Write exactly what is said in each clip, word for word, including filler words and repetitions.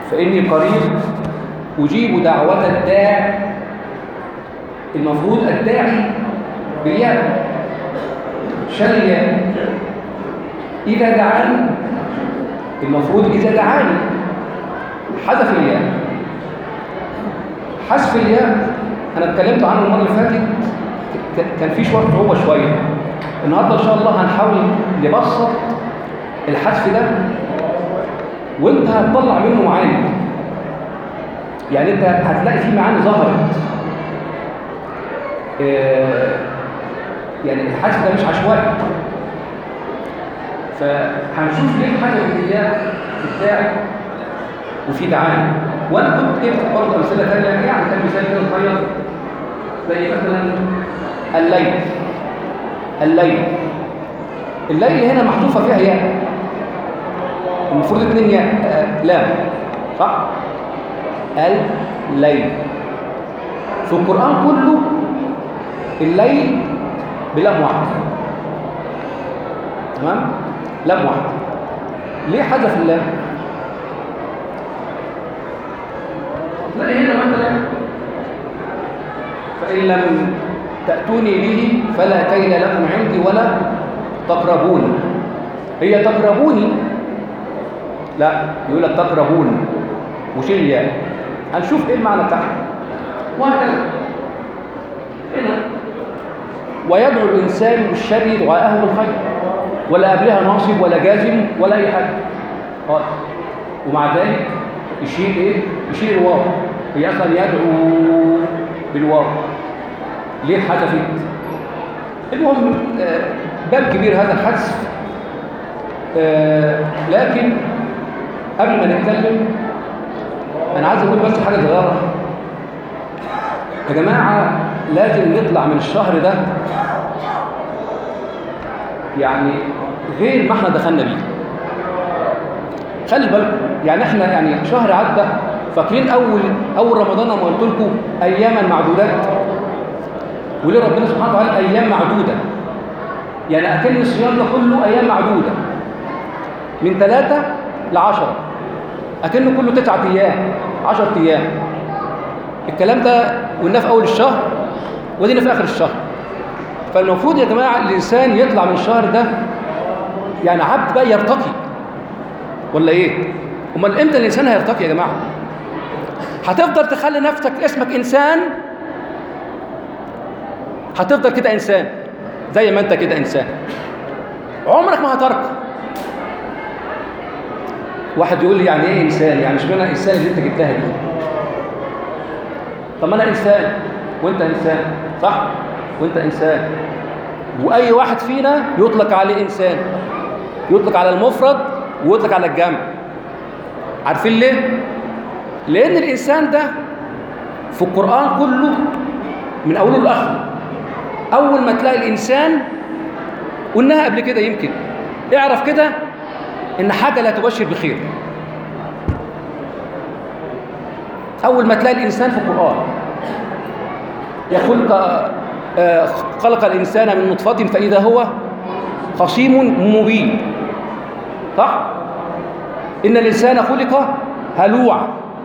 فإني قريب أجيب دعوة الداع. المفروض الداعي بالياء شريا إذا دعاني، المفروض إذا دعاني حذف الياء. حذف الياء أنا اتكلمت عنه المرة اللي فاتت، كان في شوية صعوبة شوية. النهارده إن شاء الله هنحاول نبسط الحذف ده وأنت هتطلع منه معاني. يعني أنت هتلاقي فيه معاني ظهرت. آه يعني الحذف ده مش عشوائي. فهنشوف ليه حذف الياء في الداعي وفي دعاني. وانا كنت جبت برضه امثله ثانيه، يعني كان مثال كده صغير زي مثلا الليل. الليل الليل هنا محذوفه فيها ياء، المفروض اثنين ياء آه لام، صح؟ الليل في القران كله الليل بلام واحده، تمام؟ لام واحده. ليه حذف اللام؟ تلاقي هنا مثلا فإن لم تأتوني به فلا كيل لكم عندي ولا تقربون. هي تقربوني، لا يقول لك تقربون وشيل الياء. هنشوف ايه المعنى بتاعها وهكذا. هنا ويدعو الإنسان بالشر دعاءه بالخير، ولا قبلها ناصب ولا جازم ولا أي حاجة خالص، ومع ذلك يشيل ايه؟ يشيل الواو. هي اصلا يدعو بالواو. ليه حذفت؟ المهم آه باب كبير هذا الحذف. آه لكن قبل ما نتكلم انا عايز اقول بس حاجه صغيره. يا جماعه لازم نطلع من الشهر ده يعني غير ما احنا دخلنا بيه. خلي بالكم، يعني احنا يعني شهر عدى، فاكرين اول اول رمضان لما قلت لكم اياما معدودات، وليه ربنا سبحانه وتعالى ايام معدوده؟ يعني اكن الصيام ده كله ايام معدوده من ثلاثة لعشرة، اكنه كله تسعة ايام، عشرة ايام. الكلام ده قلناه في اول الشهر ودينا في اخر الشهر. فالمفروض يا جماعه الانسان يطلع من الشهر ده يعني عبد بقى يرتقي، ولا ايه؟ امال امتى الانسان هيرتقي يا جماعه؟ هتفضل تخلي نفسك اسمك انسان، هتفضل كده انسان زي ما انت كده انسان، عمرك ما هترقى. واحد يقول لي يعني ايه انسان؟ يعني اشمعنى انسان اللي انت جبتها دي؟ طب ما انا انسان وانت انسان، صح؟ وانت انسان، واي واحد فينا يطلق عليه انسان، يطلق على المفرد ويطلق على الجمع. عارفين ليه؟ لأن الإنسان ده في القرآن كله من أوله لآخره، أول ما تلاقي الإنسان قلناها قبل كده يمكن، اعرف كده إن حاجة لا تبشر بخير. أول ما تلاقي الإنسان في القرآن يقول آه خلق الإنسان من نطفة فإذا هو خصيم مبين، صح؟ إن الإنسان خلق هلوعا،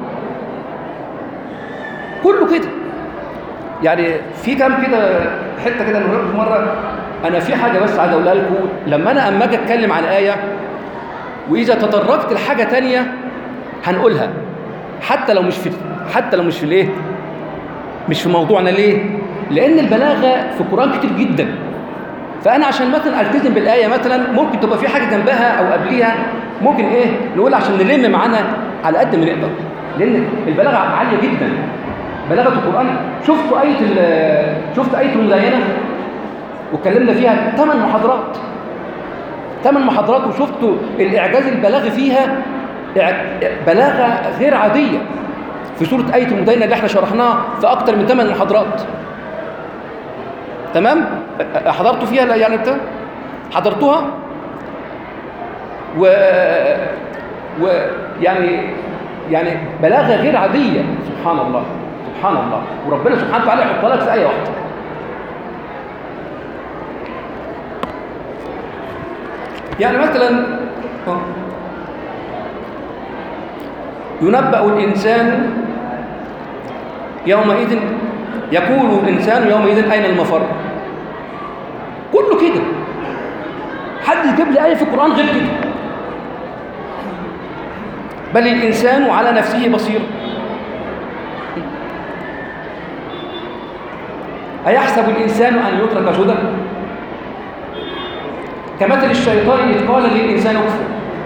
كله كده. يعني في كام كده حته كده نقول لكم مره. انا في حاجه بس عايز اقولها لكم، لما انا اما اجي اتكلم عن ايه واذا تطرقت لحاجه تانية هنقولها، حتى لو مش في حتى لو مش في الايه، مش في موضوعنا. ليه؟ لان البلاغه في القران كتير جدا. فانا عشان مثلا التزم بالايه مثلا ممكن تبقى في حاجه جنبها او قبليها ممكن ايه نقول عشان نلم معانا على قد ما نقدر، لان البلاغه عاليه جدا. بلاغه القران، شفتوا ايه شفت ايه المداينه واتكلمنا فيها ثمان محاضرات ثمان محاضرات وشفتوا الاعجاز البلاغي فيها، بلاغه غير عاديه في سوره ايه المداينه اللي احنا شرحناها في اكتر من ثمان محاضرات. تمام؟ حضرتوا فيها؟ لا يعني انت حضرتوها و ويعني يعني بلاغه غير عاديه. سبحان الله سبحان الله. وربنا سبحانه وتعالى يحط لك في ايه واحده. يعني مثلا ينبأ الإنسان يومئذ، يقول الإنسان يومئذ أين المفر. كله كده. حد يجيب لي آية في القرآن غير كده؟ بل الإنسان على نفسه بصير. أيحسب الإنسان أن يترك سدى؟ كمثل الشيطان إذ قال للإنسان اكفر.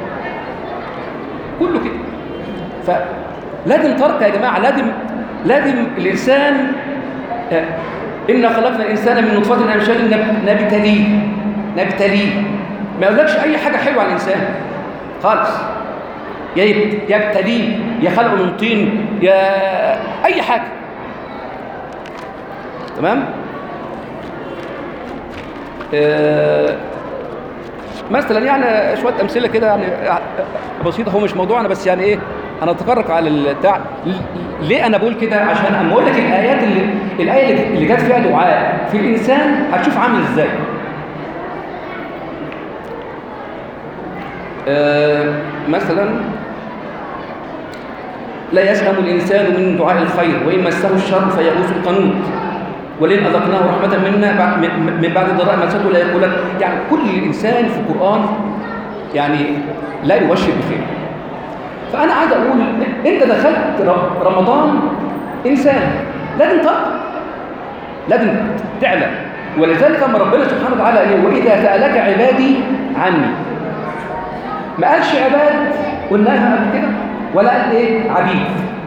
كله كده. فلازم ترك يا جماعة، لازم لازم الإنسان آه. إنا خلقنا الإنسان من نطفة أمشاج نبتليه نبتليه ما يقولكش أي حاجة حلوة على الإنسان خالص، يا يبتليه، يا خلقه من طين، يا أي حاجة. تمام؟ آه مثلا يعني شوية أمثلة كده يعني بسيطة، هو مش موضوعنا بس يعني إيه، أنا أتطرق على البتاع. ليه أنا بقول كده؟ عشان أما أقول لك الآيات اللي الآية اللي جت فيها دعاء في الإنسان هتشوف عامل إزاي. آه مثلا لا يسهم الإنسان من دعاء الخير وإن مسه الشر فيئوس قنوط ولئن أذقناه رحمة منا من بعد ضراء مسته لا يقولن. يعني كل الإنسان في القرآن يعني لا يبشر بخير. فأنا عايز أقول أنت دخلت رمضان إنسان لازم ترقى، لازم تعلى. ولذلك لما ربنا سبحانه وتعالى قال وإذا سألك عبادي عني، ما قالش عباد قلناها قبل كده، ولا قال إيه عبيد.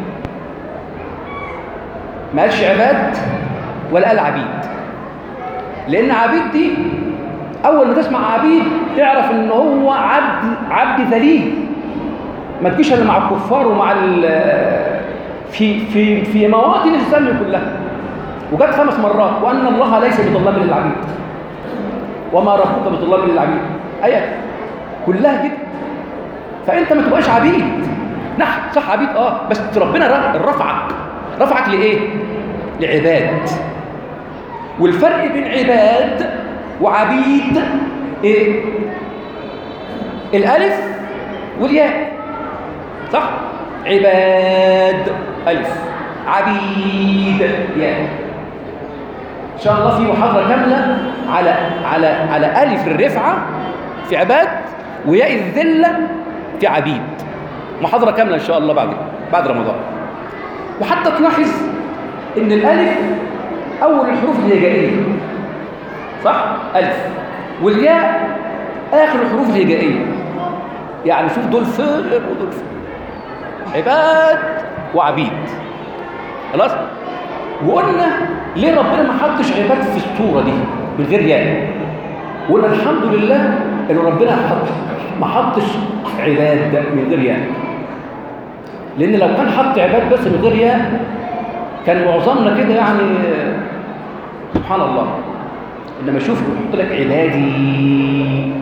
ما قالش عباد ولا قال عبيد، لأن عبيد دي أول ما تسمع عبيد تعرف إن هو عبد عبد ذليل. ما تجيش الا مع الكفار ومع في في في مواطن الذم كلها. وجت خمس مرات وان الله ليس بظلام للعبيد وما ربك بظلام للعبيد، ايه كلها كده. فانت ما تبقاش عبيد. نعم صح عبيد اه، بس ربنا رفعك رفعك لايه؟ لعباد. والفرق بين عباد وعبيد ايه؟ الالف والياء، صح؟ عباد ألف، عبيد ياء. إن شاء الله في محاضرة كاملة على على على ألف الرفعة في عباد وياء الذلة في عبيد. محاضرة كاملة إن شاء الله بعد بعد رمضان. وحتى تلاحظ إن الألف أول الحروف الهجائية، صح؟ ألف. والياء آخر الحروف الهجائية. يعني شوف دول فعل ودول فعل، عباد وعبيد. خلاص؟ وقلنا ليه ربنا ما حطش عباد في الصورة دي من غير ياء؟ وقلنا الحمد لله ان ربنا حط ما حطش عباد من غير ياء. لان لو كان حط عباد بس من غير ياء كان معظمنا كده يعني سبحان الله. انما شوف يحط لك عبادي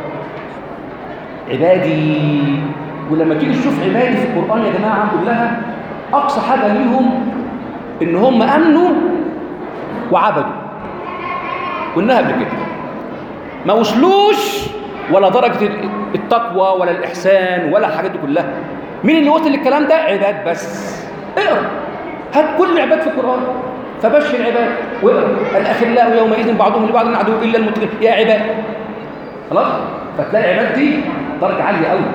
عبادي. ولما تيجي تشوف عبادي في القرآن يا جماعة كلها أقصى حاجة ليهم إن هم أمنوا وعبدوا. قلناها قبل كده، ما وصلوش ولا درجة التقوى ولا الإحسان ولا الحاجات دي كلها. مين اللي وصل للكلام ده؟ عباد بس. اقرأ هات كل عباد في القرآن فبشر عباد واقرأ الأخلاء يومئذ بعضهم لبعض عدو إلا المتقين يا عباد. خلاص؟ فتلاقي عباد دي درجة عالية قوي.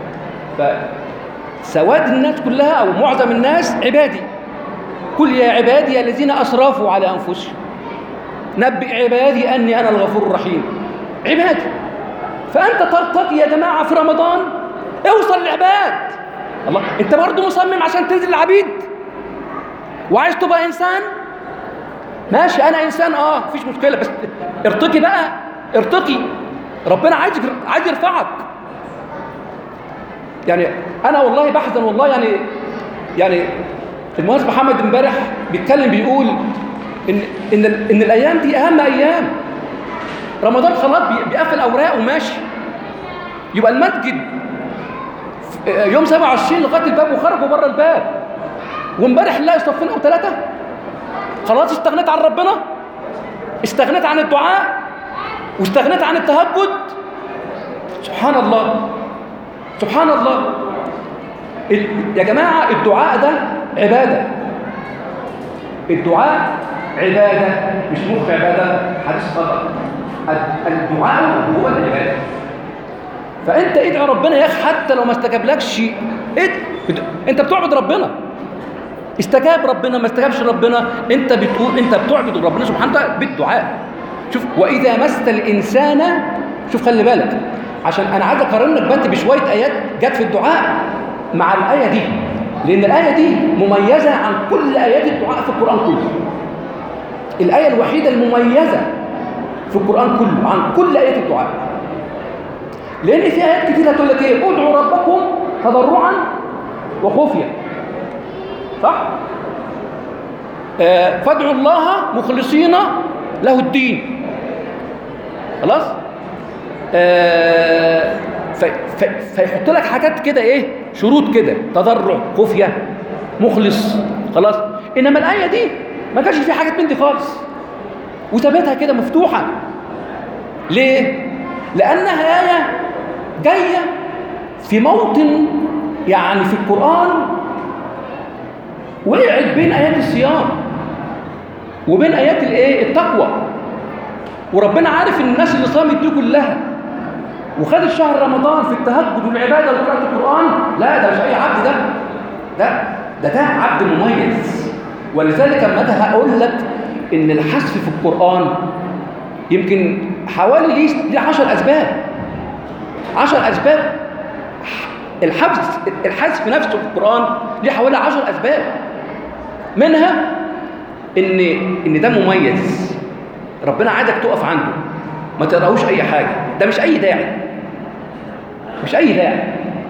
فسواد الناس كلها أو معظم الناس عبادي. قل يا عبادي الذين أسرفوا على أنفسهم نبئ عبادي أني أنا الغفور الرحيم. عبادي. فأنت ترتقي يا جماعة في رمضان اوصل للعباد. الله، أنت برضو مصمم عشان تنزل العبيد وعايز تبقى إنسان؟ ماشي أنا إنسان آه مفيش مشكلة، بس ارتقي بقى، ارتقي. ربنا عايز عايز يرفعك. يعني أنا والله بحزن والله. يعني يعني المهندس محمد امبارح بيتكلم بيقول إن إن إن الأيام دي أهم أيام. رمضان خلاص بيقفل أوراق وماشي. يبقى المسجد يوم سبعة وعشرين لغاية الباب وخرجوا بره الباب، وامبارح نلاقي صفين أو ثلاثة. خلاص استغنيت عن ربنا، استغنيت عن الدعاء، واستغنيت عن التهجد. سبحان الله سبحان الله. يا جماعة الدعاء ده عبادة. الدعاء عبادة مش مخ عبادة، حديث خطأ. الدعاء هو العبادة. فأنت ادعي ربنا يا أخي حتى لو ما استجابلكش، أنت بتعبد ربنا. استجاب ربنا ما استجابش ربنا، أنت بتقول أنت بتعبد ربنا سبحانه وتعالى بالدعاء. شوف وإذا مس الإنسان، شوف خلي بالك عشان أنا عايز أقارن لك بس بشوية آيات جت في الدعاء مع الآية دي، لأن الآية دي مميزة عن كل آيات الدعاء في القرآن كله. الآية الوحيدة المميزة في القرآن كله عن كل آيات الدعاء، لأن في آيات كتير هتقول لك إيه؟ ادعوا ربكم تضرعا وخفيا، صح؟ آه فادعوا الله مخلصين له الدين، خلاص؟ آه في في فيحط لك حاجات كده ايه؟ شروط كده، تضرع، خفيه، مخلص، خلاص؟ انما الايه دي ما كانش فيها حاجات من دي خالص، وثبتها كده مفتوحه. ليه؟ لانها ايه جايه في موطن يعني في القران وقعت بين ايات الصيام وبين ايات الايه؟ التقوى. وربنا عارف ان الناس اللي صامت دي كلها وخد الشهر رمضان في التهجد والعباده وقراءه القران، لا ده مش اي عبد، ده ده ده ده عبد مميز. ولذلك لما هقول لك ان الحذف في القران يمكن حوالي ليه ليه عشر اسباب. عشر اسباب الحذف الحذف نفسه في القران ليه حوالي عشر اسباب، منها ان ان ده مميز، ربنا عايزك تقف عنده ما تقراهوش اي حاجه، ده مش اي داعي، مش اي داعي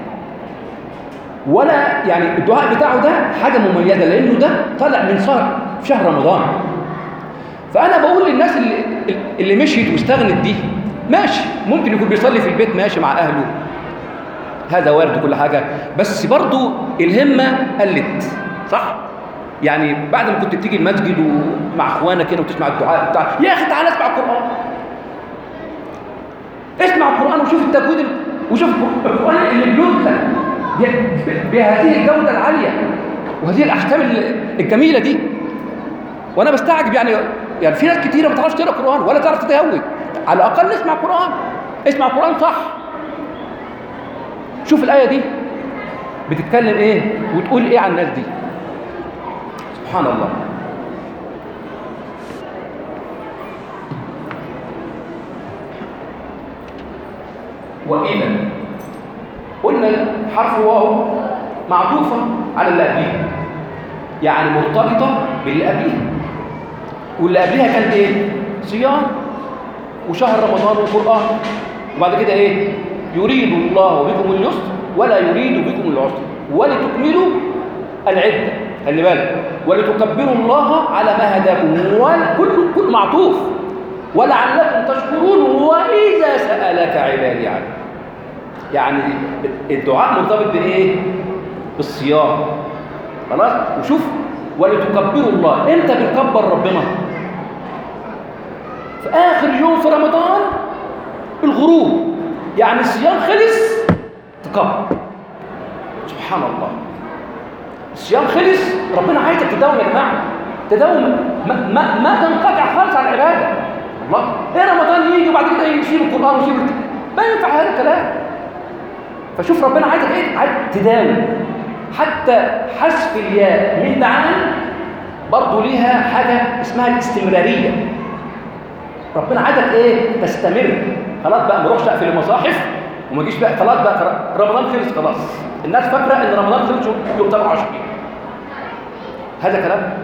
ولا يعني الدعاء بتاعه ده حاجه مميزه، لانه ده طالع من شهر في شهر رمضان. فانا بقول للناس اللي اللي مشيت واستغنت دي، ماشي ممكن يكون بيصلي في البيت ماشي مع اهله، هذا وارد كل حاجه، بس برضو الهمه قلت، صح؟ يعني بعد ما كنت بتيجي المسجد ومع اخوانك كده وتسمع الدعاء بتاع، يا اخي تعالى اسمع القران، اسمع القران وشوف التجويد وشوف القران اللي بيتلى بهذه الجوده العاليه وهذه الاحكام الجميله دي. وانا بستعجب يعني يعني في ناس كتيره ما تعرفش تقرا قران ولا تعرف تتهوي، على الاقل اسمع قران، اسمع قران صح. شوف الايه دي بتتكلم ايه وتقول ايه عن الناس دي، سبحان الله. وإذا قلنا حرف واو معطوفة على اللي قبليها، يعني مرتبطة باللي قبليها، واللي قبليها كان ايه؟ صيام وشهر رمضان وقرآن، وبعد كده ايه؟ يريد الله بكم اليسر ولا يريد بكم العسر ولتكملوا العدة، خلي بالك، ولتكبروا الله على ما هداكم، وكل كل معطوف، ولعلكم تشكرون وإذا سألك عبادي عنه. يعني الدعاء مرتبط بايه؟ بالصيام، خلاص؟ وشوف ولتكبروا الله، امتى بنكبر ربنا؟ في آخر يوم في رمضان الغروب، يعني الصيام خلص تكبر، سبحان الله. الصيام خلص، ربنا عايزك تداوم يا جماعه، تداوم، ما, ما, ما تنقطع خالص عن العباده. الله ايه رمضان يجي وبعد كده يسيب القران ويسيب، ما ينفع هذا الكلام. فشوف ربنا عايزك ايه؟ عايز تداوم، حتى حذف الياء من دعان برضه ليها حاجه اسمها الاستمراريه. ربنا عايزك ايه؟ تستمر. خلاص بقى ما اروحش اقفل المصاحف وما اجيش بقى خلاص بقى رمضان خلص خلاص. الناس فاكره ان رمضان خلص يوم سبعة وعشرين، هذا كلام.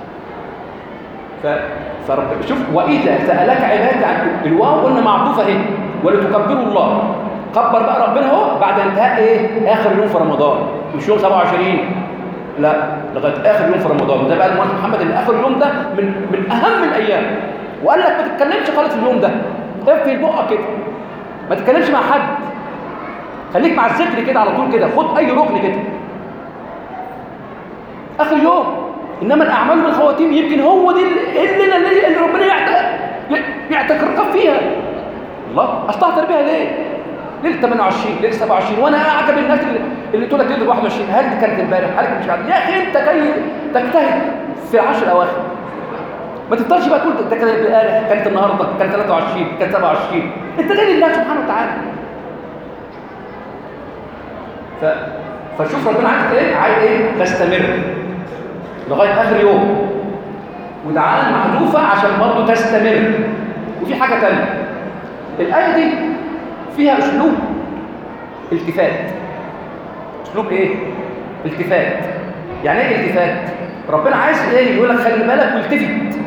ف فرب شوف واذا سالك عبادي عن الواو قلنا معطوفه اهي، ولتكبروا الله، كبر بقى ربنا اهو بعد انتهاء ايه؟ اخر يوم في رمضان، مش يوم سبعة وعشرين، لا لغايه اخر يوم في رمضان. وده بقى المهندس محمد ان اخر يوم ده من من اهم الايام، وقال لك ما تتكلمش خالص في اليوم ده، اقفل بقك كده، ما تتكلمش مع حد، خليك مع الذكر كده على طول كده، خد اي ركن كده اخر يوم. انما الاعمال بالخواتيم يمكن هو دي الليله اللي, اللي ربنا يعتك الرقاب فيها. الله استهتر بيها ليه؟ ليله ثمانية وعشرين، ليله سبعة وعشرين، وانا اعجب الناس اللي, اللي تقول لك تقدر واحد وعشرين، هل دي كانت امبارح؟ هل كانت مش عارف؟ يا اخي انت جاي تجتهد في العشر الاواخر، ما تفضلش بقى تقول ده كانت امبارح، كانت النهارده، كانت ثلاثة وعشرين، كانت سبعة وعشرين. انت جاي لله سبحانه وتعالى. ف... فشوف ربنا عايز ايه؟ عايز ايه؟ تستمر لغايه اخر يوم، ودعاء محذوفه عشان برضه تستمر. وفي حاجه ثانيه، الايه دي فيها اسلوب التفات. اسلوب ايه؟ التفات. يعني ايه التفات؟ ربنا عايز ايه؟ يقول لك خلي بالك والتفت.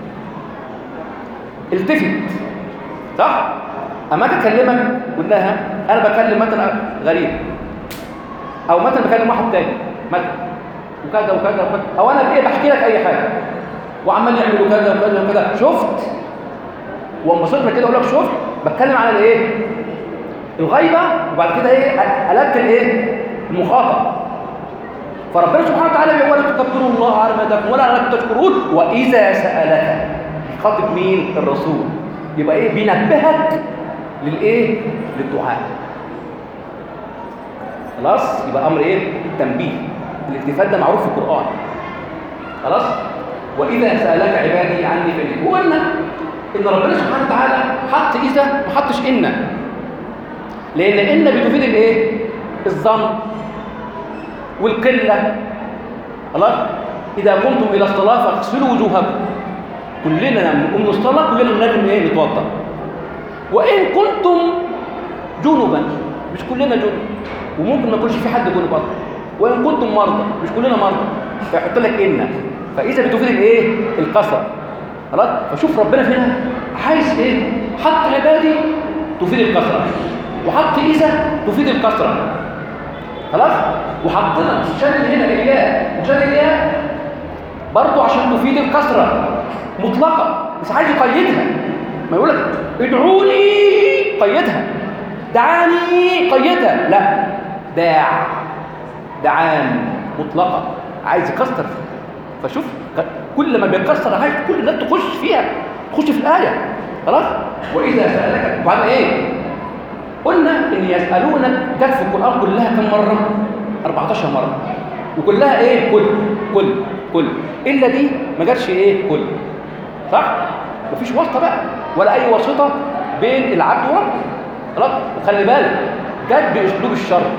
التفت، صح؟ اما اجي اكلمك قلناها انا بكلم مثلا غريب، او مثلا بكلم واحد تاني مثلا وكذا وكذا وكذا، او انا بايه بحكي لك اي حاجه وعمال يعملوا كذا وكذا وكذا، شفت؟ وانبسطنا كده اقول لك شفت؟ بتكلم على الايه؟ الغيبه، وبعد كده ايه؟ قلبت الايه؟ المخاطب. فربنا سبحانه وتعالى بيقول ولا تكبروا الله على ما هداكم ولا لكم تشكرون واذا سالك. خاطب مين؟ الرسول. يبقى ايه؟ بينبهك للايه؟ للدعاء. خلاص؟ يبقى امر ايه؟ تنبيه. الالتفات ده معروف في القران. خلاص؟ واذا سالك عبادي عني فاني. وقلنا ان ربنا سبحانه وتعالى حط اذا ما حطش ان، لان ان بتفيد الايه؟ الظن والقله. خلاص؟ اذا قمتم الى الصلاه فاغسلوا وجوهكم. كلنا لما نقوم للصلاه كلنا لازم ايه؟ نتوضا. وان كنتم جنبا، مش كلنا جنب، وممكن ما يكونش في حد جنب اصلا. وان كنتم مرضى، مش كلنا مرضى، فيحط لك ان. فاذا بتفيد الايه؟ القسر. خلاص؟ فشوف ربنا فينا عايز ايه؟ حط عبادي تفيد الكثره، وحط اذا تفيد الكثره. خلاص؟ وحطنا شال هنا الياء وشال الياء برضه عشان تفيد الكثره مطلقه، مش عايز يقيدها. ما يقول لك ادعوني قيدها، دعاني قيدها، لا، داع دعان مطلقه، عايز يكسر. فشوف كل ما بيكسر عايز كل الناس تخش فيها، تخش في الايه. خلاص؟ واذا سالك وبعدين ايه؟ قلنا ان يسالونك جت في القران كلها كم مره؟ أربعتاشر مره، وكلها ايه؟ كل كل كل الا دي ما جاتش ايه؟ كل. صح؟ مفيش واسطه بقى ولا اي واسطه بين العبد وربه. خلاص؟ وخلي بالك جت باسلوب الشرط،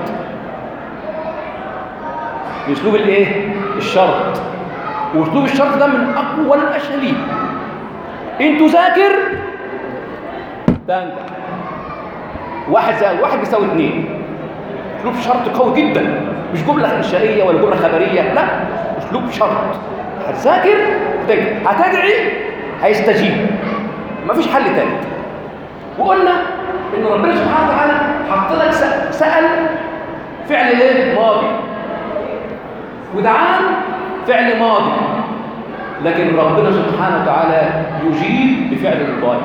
باسلوب الايه؟ الشرط. واسلوب الشرط ده من اقوى الاساليب. ان تذاكر تنجح. واحد زائد واحد بيساوي اثنين. اسلوب شرط قوي جدا، مش جمله انشائيه ولا جمله خبريه، لا، اسلوب شرط. هتذاكر تنجح، هتدعي هيستجيب، مفيش حل تاني. وقلنا ان ربنا سبحانه وتعالى حط لك سأل فعل ايه؟ ماضي، ودعان فعل ماضي، لكن ربنا سبحانه وتعالى يجيب بفعل المضارع.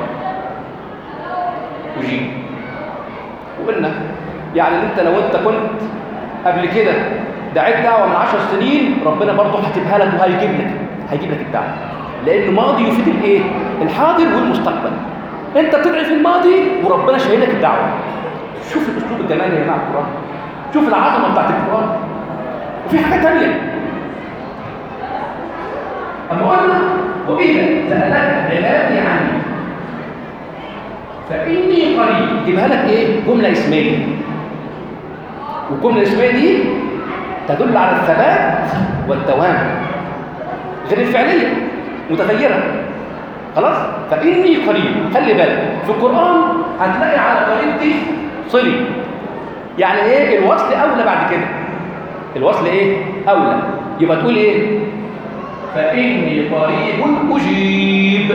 يجيب. وقلنا يعني انت لو انت كنت قبل كده دعيت دعوه من عشر سنين، ربنا برضه هتجيبها لك وهيجيب لك هيجيب لك الدعوه، لان الماضي يفيد الايه؟ الحاضر والمستقبل. انت بتدعي في الماضي وربنا شايل لك الدعوه. شوف الاسلوب الجمالي يا جماعه القران، شوف العظمه بتاعت القران. وفي حاجه ثانيه، اما قلنا واذا سالك عبادي عني فاني قريب، يجيبها لك ايه؟ جمله اسميه. والجمله الاسميه دي تدل على الثبات والدوام، غير الفعليه متغيره. خلاص؟ فاني قريب. خلي بالك في القران هتلاقي على قريب دي صلي، يعني ايه؟ الوصل اولى بعد كده. الوصل ايه؟ اولى. يبقى تقول ايه؟ فاني قريب اجيب.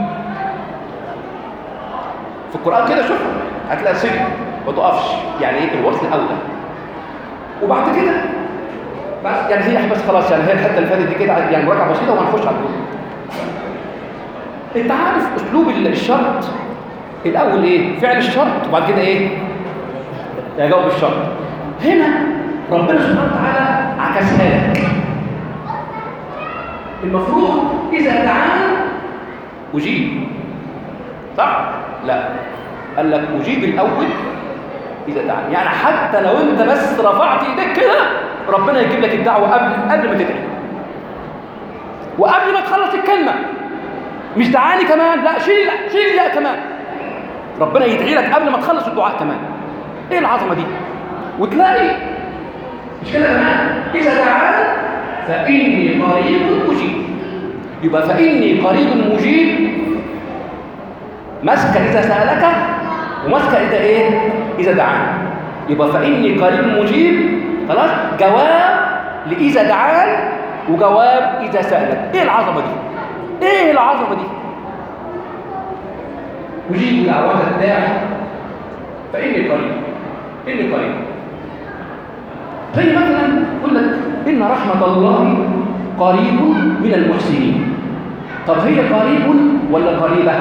في القران كده شوف هتلاقي صلي ما تقفش، يعني ايه؟ الوصل اولى. وبعد كده بس يعني هي بس خلاص، يعني هي الحته اللي فاتت دي كده يعني مراجعه بسيطه وهنخش على الدور. انت عارف اسلوب الشرط الاول ايه؟ فعل الشرط، وبعد كده ايه؟ يجاوب الشرط. هنا ربنا سبحانه وتعالى عكسها لك. المفروض اذا دعانا اجيب، صح؟ لا، قال لك اجيب الاول إذا دعاني. يعني حتى لو أنت بس رفعت إيديك كده ربنا يجيب لك الدعوة قبل قبل ما تدعي، وقبل ما تخلص الكلمة. مش دعاني كمان، لا شيل شيل يا كمان، ربنا يدعي لك قبل ما تخلص الدعاء كمان. إيه العظمة دي؟ وتلاقي مش كده كمان، إذا دعاني فإني قريب مجيب. يبقى فإني قريب مجيب ماسكة إذا سألك وماسكة إذا إيه؟ إذا دعاني. يبقى فإني قريب مجيب خلاص جواب لإذا دعان وجواب إذا سألك. إيه العظمة دي؟ إيه العظمة دي؟ أجيب دعوات الداعي فإني قريب. إني قريب زي مثلا يقول لك إن رحمة الله قريب من المحسنين. طب هي قريب ولا قريبة؟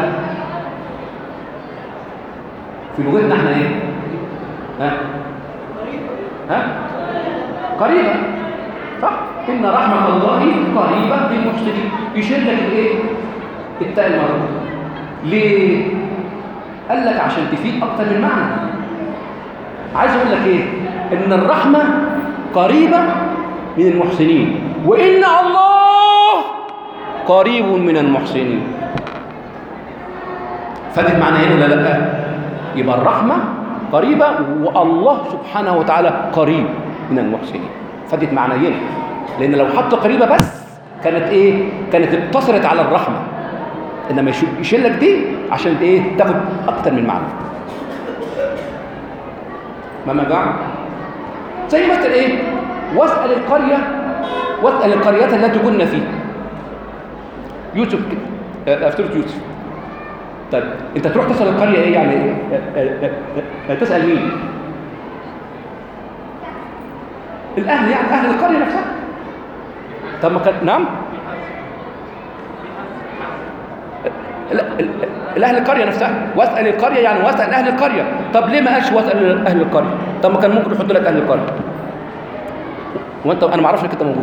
في لغتنا احنا ايه؟ ها؟ ها؟ قريبة صح؟ إن رحمة الله قريبة بالمحسنين. يشير لك الايه؟ التاء المربوطة. ليه؟ قال لك عشان تفيد أكتر من معنى. عايز أقول لك ايه؟ إن الرحمة قريبة من المحسنين، وإن الله قريب من المحسنين. فادت معنى ولا لا؟ يبقى الرحمة قريبة والله سبحانه وتعالى قريب من المحسنين. فادت معنيين، لأن لو حط قريبة بس كانت إيه؟ كانت اقتصرت على الرحمة، إنما يشيل لك دي عشان إيه؟ تاخد أكتر من معنى. ما مجاعة زي مثل إيه؟ واسأل القرية واسأل القريات التي كنا فيها. يوسف كده أفترض يوسف. طيب انت تروح تسأل القرية ايه يعني ايه؟ تسأل مين؟ الاهل يعني اهل القرية نفسها. طب ما كان نعم الاهل القرية نفسها. واسأل القرية يعني واسأل اهل القرية. طب ليه ما قالش واسأل اهل القرية؟ طب ما كان ممكن يحط لك اهل القرية وانت انا ما اعرفش انك انت موجود.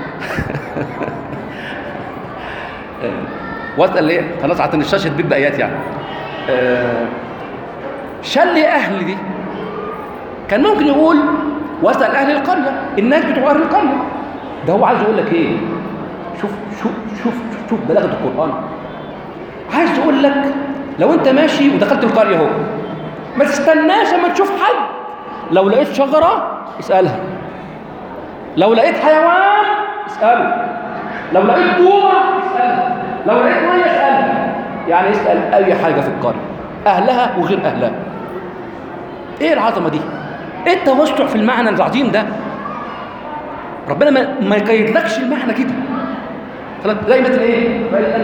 واسأل ليه؟ خلاص عشان الشاشة تبيت بآيات يعني. آه شل أهل دي كان ممكن يقول واسأل أهل القرية، الناس بتوع أهل القرية. ده هو عايز يقول لك إيه؟ شوف شوف شوف شوف بلاغة القرآن. عايز يقول لك لو أنت ماشي ودخلت القرية اهو، ما تستناش اما تشوف حد. لو لقيت شجرة اسألها، لو لقيت حيوان اسأله، لو لقيت طوبة اسألها، لو لقيت ميه اسألها. يعني اسأل أي حاجة في القرية، أهلها وغير أهلها. إيه العظمة دي؟ إيه التوسع في المعنى العظيم ده؟ ربنا ما, ما يقيدلكش المعنى كده. خلاص زي مثل إيه؟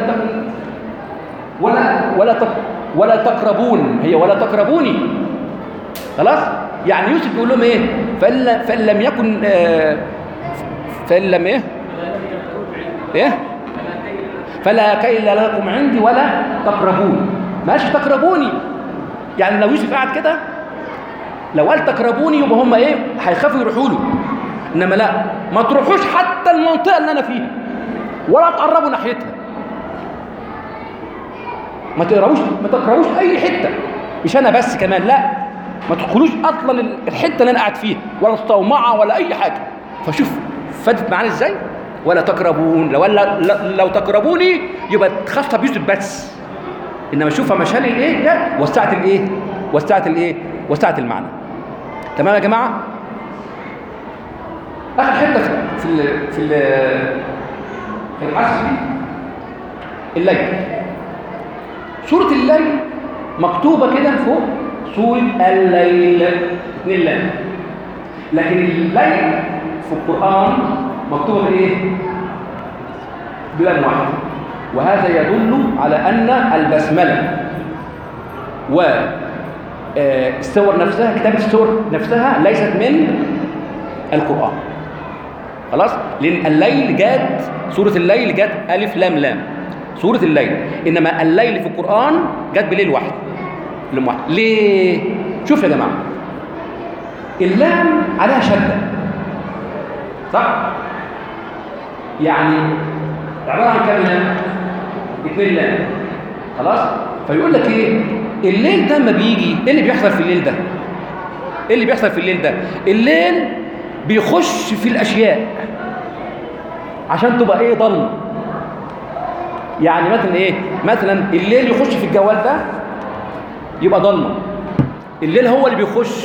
ولا ولا تق... ولا تقربون، هي ولا تقربوني. خلاص؟ يعني يوسف بيقول لهم إيه؟ فإن فإن لم يكن آه فإن لم إيه؟ إيه؟ فلا كيل لكم عندي ولا تقربون. ماشي تقربوني، يعني لو يوسف قاعد كده لو قال تقربوني يبقى هم ايه؟ هيخافوا يروحوا له. انما لا، ما تروحوش حتى المنطقه اللي انا فيها ولا تقربوا ناحيتها. ما تقربوش ما تقربوش اي حته، مش انا بس كمان، لا ما تدخلوش اصلا الحته اللي انا قاعد فيها ولا الصومعه ولا اي حاجه. فشوف فادت معانا ازاي؟ ولا تقربون. لو لو تقربوني يبقى خاصه بيوسف بس، انما شوفها مشال الايه ده وسعت الايه وسعت الايه وسعت المعنى. تمام يا جماعه؟ اخر حته في ال في ال في العصر دي الليل. سوره الليل مكتوبه كده فوق سوره الليل اثنين لام، لكن الليل في القران مكتوبه بايه؟ بلام واحد. وهذا يدل على ان البسمله والسور نفسها، كتابه السور نفسها ليست من القران. خلاص؟ لان الليل جات سوره الليل جات الف لام لام سوره الليل، انما الليل في القران جات بليل واحد لام واحد. ليه؟ شوف يا جماعه، اللام عليها شده صح؟ يعني عباره عن كام لام؟ اثنين لام. خلاص؟ فيقول لك ايه؟ الليل ده لما بيجي ايه اللي بيحصل في الليل ده؟ ايه اللي بيحصل في الليل ده؟ الليل بيخش في الاشياء عشان تبقى ايه؟ ضلمه. يعني مثلا ايه؟ مثلا الليل يخش في الجوال ده يبقى ضلمه. الليل هو اللي بيخش،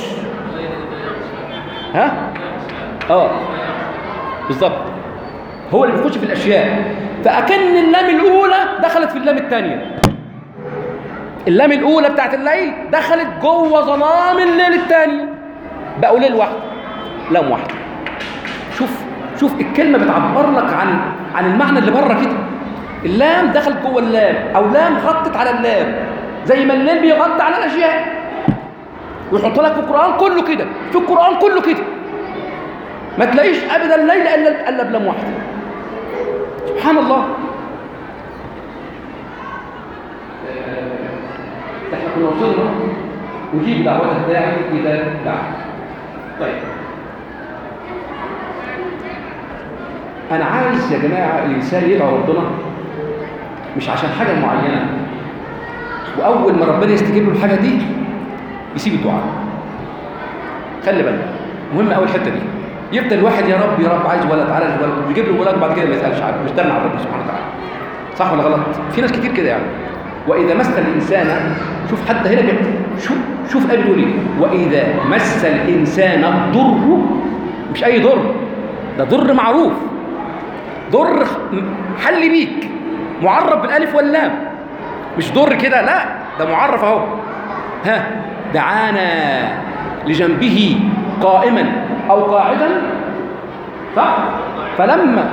ها اه بالظبط، هو اللي بيخش في الاشياء. فاكن اللام الاولى دخلت في اللام الثانيه. اللام الاولى بتاعت الليل دخلت جوه ظلام الليل الثاني، بقوا ليل واحد، لام واحده. شوف شوف الكلمه بتعبر لك عن عن المعنى اللي بره كده. اللام دخلت جوه اللام، او لام غطت على اللام، زي ما الليل بيغطي على الاشياء. ويحط لك في القران كله كده، في القران كله كده ما تلاقيش ابدا الليل الا الا بلام واحده. سبحان الله. احنا كنا وصلنا اجيب دعوه الداعي اذا دعا. طيب انا عايز يا جماعه الانسان يدعو ربنا مش عشان حاجه معينه، واول ما ربنا يستجيب له الحاجه دي يسيب الدعاء. خلي بالك، مهم قوي الحته دي. يفضل الواحد يا رب يا رب عايز ولد، عايز ولد، ويجيب له ولد وبعد كده ما يسالش عنه، مش دلع على ربنا سبحانه وتعالى. صح ولا غلط؟ في ناس كتير كده يعني. واذا مس الانسان، شوف حتى هنا بيكتب، شوف شوف ايه بيقول ايه؟ واذا مس الانسان الضر، مش اي ضر، ده ضر معروف، ضر حل بيك، معرف بالالف واللام، مش ضر كده، لا ده معرف اهو. ها دعانا لجنبه قائما او قاعدا، صح؟ فلما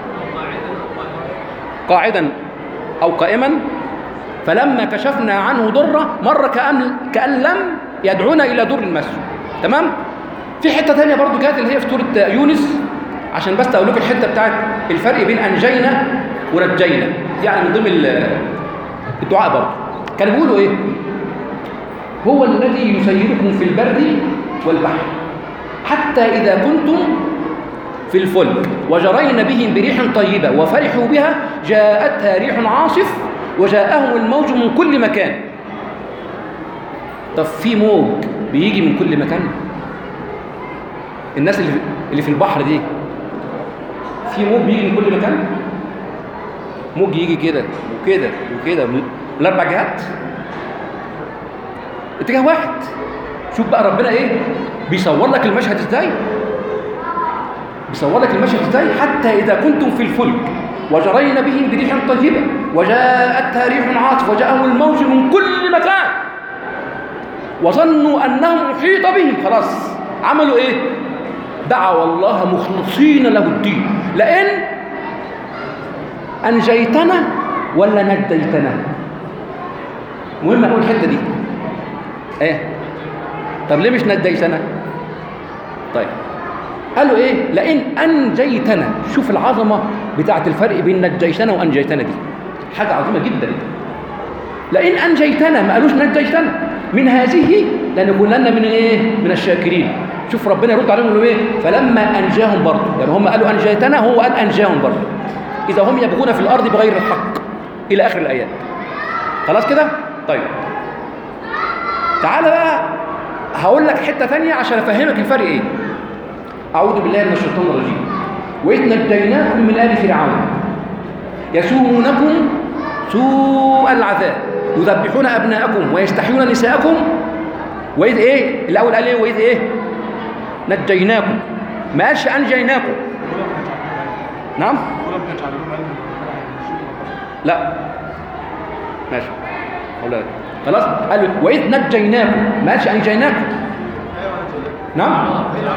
قاعدا او قائما فلما كشفنا عنه ضره مر كأن كأن لم يدعونا الى ضر مسه. تمام؟ في حته ثانيه برضو جات اللي هي في سوره يونس، عشان بس اقول لكم الحته بتاعت الفرق بين انجينا ونجينا، يعني من ضمن الدعاء برضو. كانوا بيقولوا ايه؟ هو الذي يسيركم في البر والبحر حتى اذا كنتم في الفلك وجرين بهم بريح طيبه وفرحوا بها جاءتها ريح عاصف وجاءهم الموج من كل مكان. طب في موج بيجي من كل مكان؟ الناس اللي اللي في البحر دي، في موج بيجي من كل مكان؟ موج يجي كده وكده وكده من الاربع جهات، اتجاه واحد. شوف بقى ربنا ايه بيصور لك المشهد ازاي، بيصور لك المشهد ازاي. حتى اذا كنتم في الفلك وجرين بهم بريح طيبه وجاءتها ريح عاصف وجاءهم الموج من كل مكان وظنوا انهم محيط بهم، خلاص عملوا ايه؟ دعوا الله مخلصين له الدين لئن انجيتنا ولا نجيتنا. مهم اقول الحته دي ايه؟ طب ليه مش نجيتنا؟ طيب قالوا ايه؟ لئن انجيتنا. شوف العظمه بتاعت الفرق بين نجيتنا وانجيتنا دي، حاجه عظيمه جدا. لئن انجيتنا، ما قالوش نجيتنا من هذه لنكونن من ايه؟ من الشاكرين. شوف ربنا يرد عليهم يقول ايه؟ فلما انجاهم برضه، يعني هم قالوا انجيتنا، هو قال انجاهم برضه. اذا هم يبغون في الارض بغير الحق الى اخر الايات. خلاص كده؟ طيب تعالى بقى هقول لك حته ثانيه عشان افهمك الفرق ايه. اعوذ بالله من الشيطان الرجيم. واذ نجيناكم من ال فرعون يسومونكم سوء العذاب يذبحون ابناءكم ويستحيون نساءكم. واذ ايه الاول؟ قال ايه؟ واذ ايه؟ نجيناكم، ما قالش انجيناكم. نعم؟ لا ماشي اولاد خلاص. قال واذ نجيناكم، ما قالش انجيناكم. نعم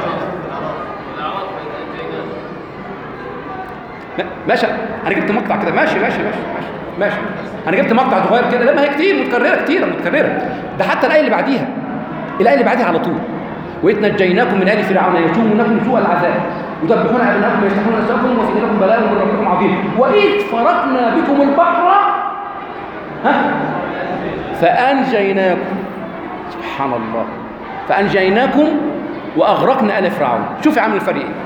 ماشي. انا جبت مقطع كده، ماشي ماشي ماشي ماشي ماشي. انا جبت مقطع صغير كده، لما هي كتير متكرره كتير متكرره. ده حتى الايه اللي بعديها، الايه اللي بعديها على طول. واذ نجيناكم من ال فرعون يسومونكم سوء العذاب يذبحون ابناءكم ويستحيون نساءكم وفي ذلكم بلاء من ربكم عظيم. واذ فرقنا بكم البحر ها فانجيناكم. سبحان الله. فانجيناكم واغرقنا ال فرعون. شوف عامل الفرق ايه.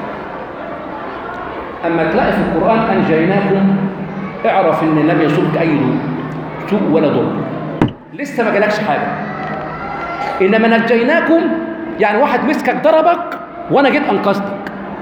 اما تلاقي في القران انجيناكم، اعرف ان لم يصبك اي سوء ولا ضر، لسه ما جالكش حاجه. انما نجيناكم يعني واحد مسكك ضربك وانا جيت انقذتك.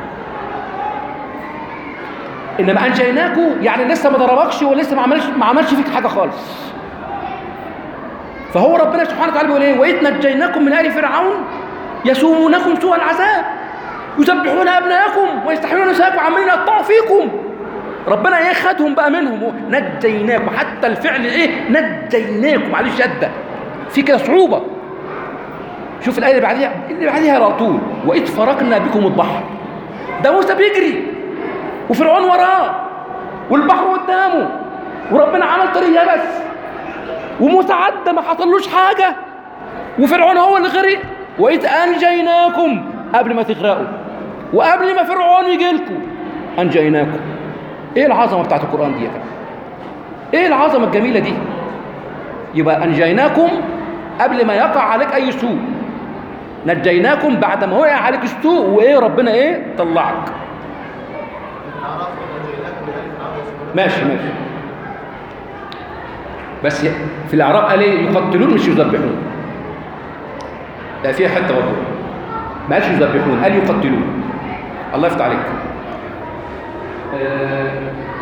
انما انجيناكم يعني لسه ما ضربكش ولسه ما عملش ما عملش فيك حاجه خالص. فهو ربنا سبحانه وتعالى بيقول ايه؟ واذ نجيناكم من ال فرعون يسومونكم سوء العذاب يذبحون ابناءكم ويستحيون نساءكم عمالين يقطعوا فيكم. ربنا ايه؟ خدهم بقى منهم نجيناكم. حتى الفعل ايه؟ نجيناكم عليه شده، في كده صعوبه. شوف الايه اللي بعديها اللي بعديها على طول، واذ فرقنا بكم البحر. ده موسى بيجري وفرعون وراه والبحر قدامه وربنا عمل طريق يابس وموسى عدى ما حصلوش حاجه وفرعون هو اللي غرق. واذ انجيناكم قبل ما تغرقوا وقبل ما فرعون يجي لكم انجيناكم. ايه العظمه بتاعت القران دي يا كده؟ ايه العظمه الجميله دي؟ يبقى انجيناكم قبل ما يقع عليك اي سوء، نجيناكم بعد ما وقع عليك السوء وايه ربنا ايه؟ طلعك. ماشي ماشي، بس في الاعراب قال ايه؟ يقتلون مش يذبحون. لا فيها حته برضه ما قالش يذبحون، قال يقتلون. الله يفتح عليك. آه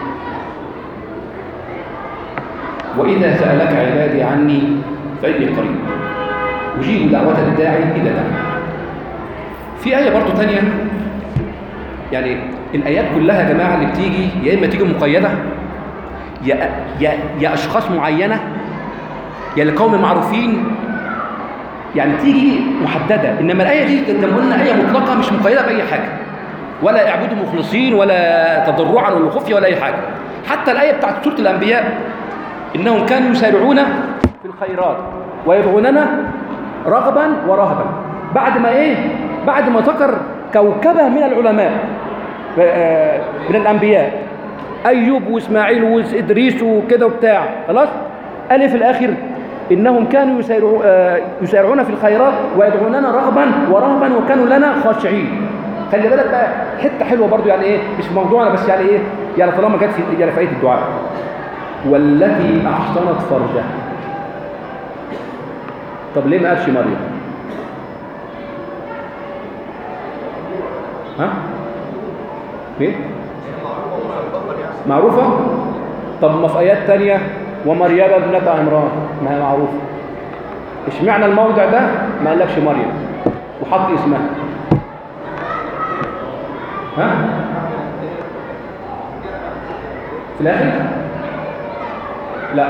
واذا سالك عبادي عني فاني قريب اجيب دعوه الداعي اذا دعا. في ايه برضه ثانيه، يعني الايات كلها يا جماعه اللي بتيجي يا اما تيجي مقيده يا يا يا اشخاص معينه يا لقوم معروفين، يعني تيجي محدده. انما الايه دي زي ما قلنا ايه مطلقه مش مقيده باي حاجه، ولا اعبدوا مخلصين ولا تضرعا ولا خفيه ولا اي حاجه. حتى الايه بتاعت سوره الانبياء انهم كانوا يسارعون في الخيرات ويدعوننا رغبا ورهبا. بعد ما ايه؟ بعد ما ذكر كوكبه من العلماء من الانبياء، ايوب واسماعيل وادريس وكده وبتاع، خلاص قال في الاخر انهم كانوا يسارعون في الخيرات ويدعوننا رغبا ورهبا وكانوا لنا خاشعين. خلي بالك بقى حته حلوه برضو، يعني ايه مش موضوعنا بس، يعني ايه يعني طالما جت في يعني في ايه الدعاء، والتي احصنت فرجها. طب ليه ما قالش مريم؟ ها مين معروفه؟ طب ما في ايات ثانيه ومريم ابنه عمران ما هي معروفه، اشمعنى الموضع ده ما قالكش مريم وحط اسمها؟ ها في الاخر؟ لا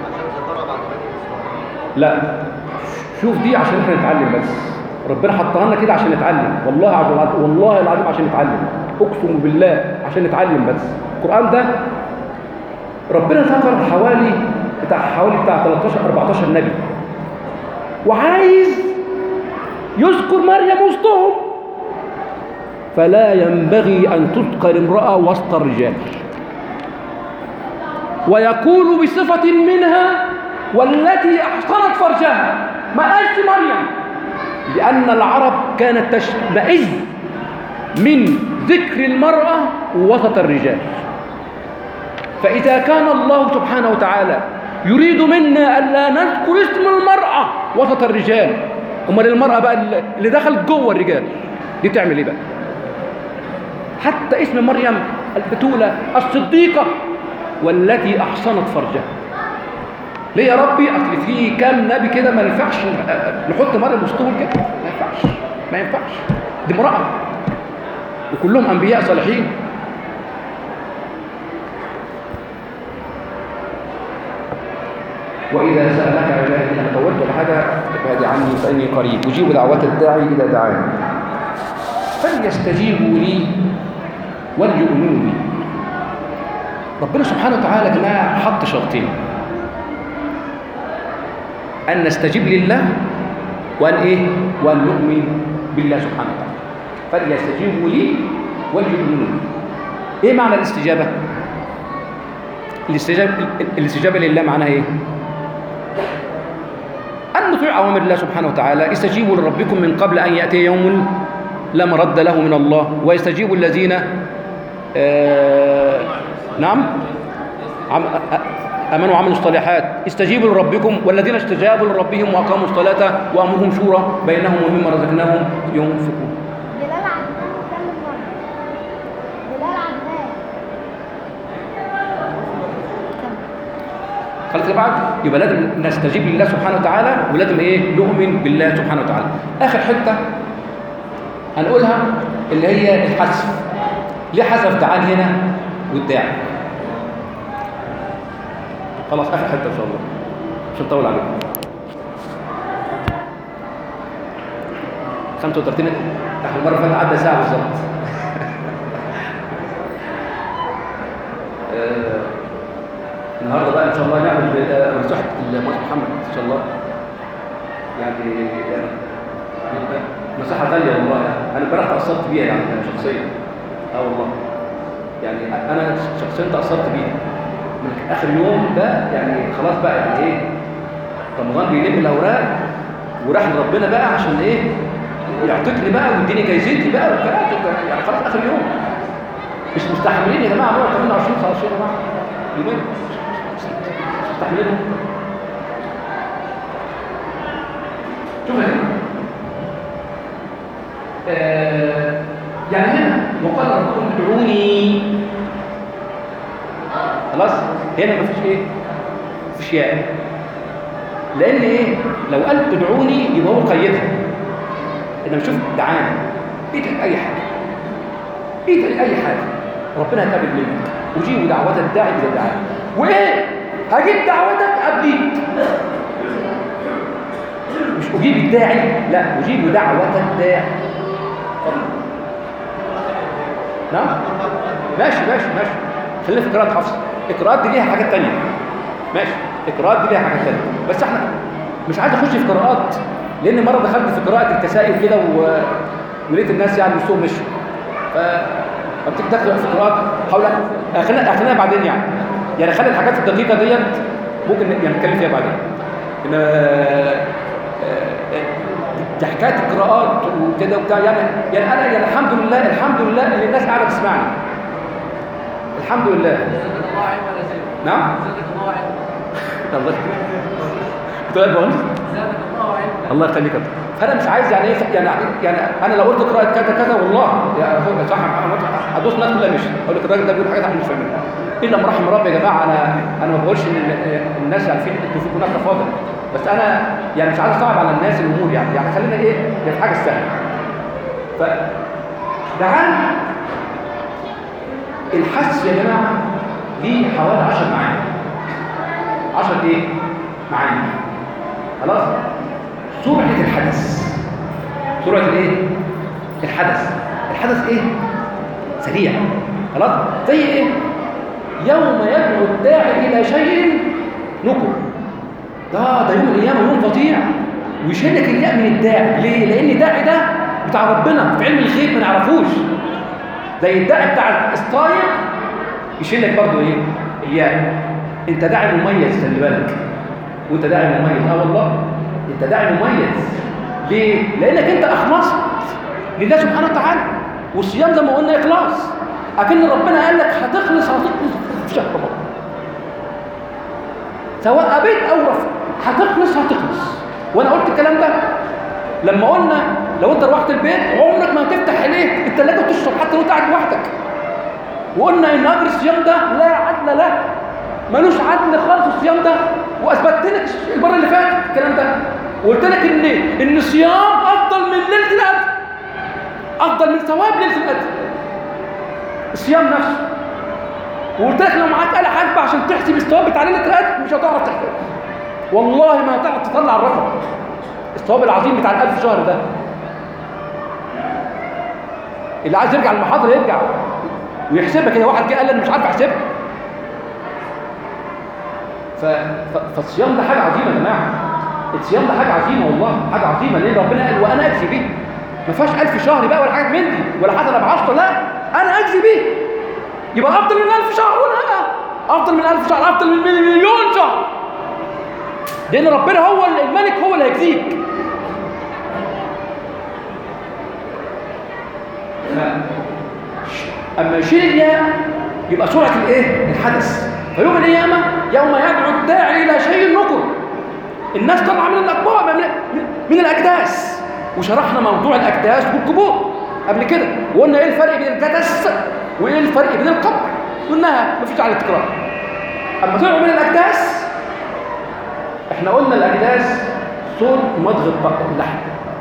لا شوف دي عشان احنا نتعلم بس، ربنا حطها لنا كده عشان نتعلم، والله العظيم والله العظيم عشان نتعلم، اقسم بالله عشان نتعلم بس. القرآن ده ربنا ذكر حوالي بتاع حوالي بتاع ثلاثة عشر أربعة عشر نبي، وعايز يذكر مريم وسطهم. فلا ينبغي أن تذكر امرأة وسط الرجال، ويقول بصفة منها والتي أحصنت فرجها، ما قالش مريم، لأن العرب كانت تشمئز من ذكر المرأة وسط الرجال. فإذا كان الله سبحانه وتعالى يريد منا ألا نذكر اسم المرأة وسط الرجال، أمال المرأة بقى اللي دخلت جوه الرجال دي تعمل إيه بقى؟ حتى اسم مريم البتولة الصديقة والتي أحصنت فرجها. ليه يا ربي؟ أصل في كام نبي كده ما ينفعش نحط مريم وسطهم كده، ما ينفعش ما ينفعش، دي امرأة وكلهم أنبياء صالحين. وإذا سألك عبادي أنا طولت ولا حاجة ابعد عني فإني قريب أجيب دعوة الداعي إذا دعاني فليستجيبوا لي وليؤمنوا بي. ربنا سبحانه وتعالى يا جماعة حط شرطين، أن نستجيب لله وأن إيه؟ وأن نؤمن بالله سبحانه وتعالى. فليستجيبوا لي وليؤمنوا بي. إيه معنى الاستجابة؟ الاستجابة الاستجابة لله معناها إيه؟ أن نطيع أوامر الله سبحانه وتعالى. استجيبوا لربكم من قبل أن يأتي يوم لا مرد له من الله، ويستجيب الذين آه نعم عم امنوا وعملوا الصالحات استجيبوا لربكم والذين استجابوا لربهم واقاموا الصلاه وامرهم شورى بينهم ومما رزقناهم ينفقون. بلال عدنان اتكلم مرة. بلال عدنان. خلاص يا بعد يبقى لازم نستجيب لله سبحانه وتعالى ولازم ايه نؤمن بالله سبحانه وتعالى. اخر حته هنقولها اللي هي الحذف. ليه حذف تعال هنا والداعي؟ خلاص اخر حته ان شاء الله مش هنطول عليكم. خمسة وثلاثين احنا المره اللي فاتت عدى ساعه بالظبط. آه النهارده بقى ان شاء الله نعمل نصيحه المهندس محمد ان شاء الله. يعني يعني نصيحه غاليه والله. انا امبارح تاثرت بيها يعني شخصيا. اه والله يعني انا شخصيا تاثرت بيها من اخر يوم ده. يعني خلاص بقى يعني ايه رمضان بيلم الاوراق وراح لربنا بقى عشان ايه يعطيكني بقى ويديني جايزتي بقى والكلام ده. يعني خلاص اخر يوم مش مستحملين يا جماعه نقعد ثمانية وعشرين تسعة وعشرين يا جماعه يومين مش مستحملين. شوف هنا آه يعني هنا وقال ربكم ادعوني خلاص هنا مفيش ايه مفيش ياء لان ايه لو قال تدعوني يبقى هو قيدها. انما شوف دعاني ادعي اي حاجه ادعي اي حاجه ربنا هيقبل منك. اجيب دعوه الداعي اذا دعاني وايه هجيب دعوتك قبليك. مش اجيب الداعي لا اجيب دعوه الداعي. نعم ماشي ماشي ماشي خلينا في قراءة حفص. القراءات دي ليها حاجات تانية ماشي القراءات دي ليها حاجات تانية بس احنا مش عايز اخش في قراءات لان مرة دخلت في قراءة الكسائي كده و... ولقيت الناس يعني نصهم مشوا ف بتيجي تدخل في قراءات حول خلينا خلينا بعدين يعني يعني خلي الحاجات الدقيقة ديت ممكن يعني نتكلم فيها بعدين. ان دي حكايه القراءات وكده وبتاع يعني يعني انا يعني الحمد لله الحمد لله ان الناس قاعده تسمعني الحمد لله. نعم الله يخليك الله يخليك. فانا مش عايز يعني ايه يعني يعني انا لو قلت قراءه كذا كذا والله يعني صح هدوس الناس كلها مش اقول لك الراجل ده بيقول حاجات احنا مش فاهمينها الا من رحم ربي. يا جماعه انا انا ما بقولش ان الناس يعني في انتوا فيكم ناس تفاضل بس انا يعني مش عايز اصعب على الناس الامور يعني يعني خلينا ايه يعني حاجه سهله. ف دعان الحس يا جماعه ليه حوالي عشر معاني. عشر ايه معاني خلاص. سرعه الحدث سرعه الايه الحدث الحدث ايه سريع خلاص. زي ايه يوم يدعو الداعي الى شيء نكر. ده ده يوم القيامه يوم فظيع ويشيلك الياء من الداعي. ليه؟ لان الداعي ده بتاع ربنا في علم الغيب ما نعرفوش. زي الداعي بتاع الصايع يشيلك برضه ايه الياء. انت داعي مميز خلي بالك وانت داعي مميز. اه والله انت داعي مميز. ليه؟ لانك انت اخلصت لله سبحانه وتعالى. والصيام زي ما قلنا اخلاص. اكن ربنا قال لك هتخلص هتخلص في شهر رمضان سواء ابيت او رفض هتخلص هتخلص. وانا قلت الكلام ده لما قلنا لو انت روحت البيت عمرك ما هتفتح عينيك الثلاجه وتشرب حتى لو انت قاعد لوحدك. وقلنا ان اجر الصيام ده لا عدل له ملوش عدل خالص الصيام ده. واثبتت لك المره اللي فاتت الكلام ده وقلت لك ان ان الصيام افضل من ليله القدر افضل من ثواب ليله القدر الصيام نفسه. وقلت لك لو معاك آلة حاسبة عشان تحسب الثواب بتاع ليلة القدر مش هتعرف تحسب والله ما هتعرف تطلع الرقم الثواب العظيم بتاع الألف شهر ده. اللي عايز يرجع المحاضرة يرجع ويحسبها كده. واحد جه قال انا مش عارف احسبها. ف... ف... فالصيام ده حاجة عظيمة يا جماعة. الصيام ده حاجة عظيمة والله حاجة عظيمة. ليه ربنا قال وانا اجزي بيه. ما فيهاش ألف شهر بقى ولا حاجة من دي ولا حسنة بعشرة لا انا اجزي بيه. يبقى افضل من ألف شهر ولا افضل من ألف شهر افضل من مليون شهر. لان ربنا هو الملك هو اللي هيجزيك. اما يشيل الياء يبقى سرعه الايه الحدث فيوم القيامة يوم يدعو الداعي إلى شيء نكر، الناس طالعة من الأقبار من, من الأكداس، وشرحنا موضوع الأكداس والقبور قبل كده، وقلنا إيه الفرق بين الكدس وإيه الفرق بين القبر، قلناها مفيش على التكرار. أما طلعوا من الأكداس، إحنا قلنا الأكداس صوت مضغ اللحم.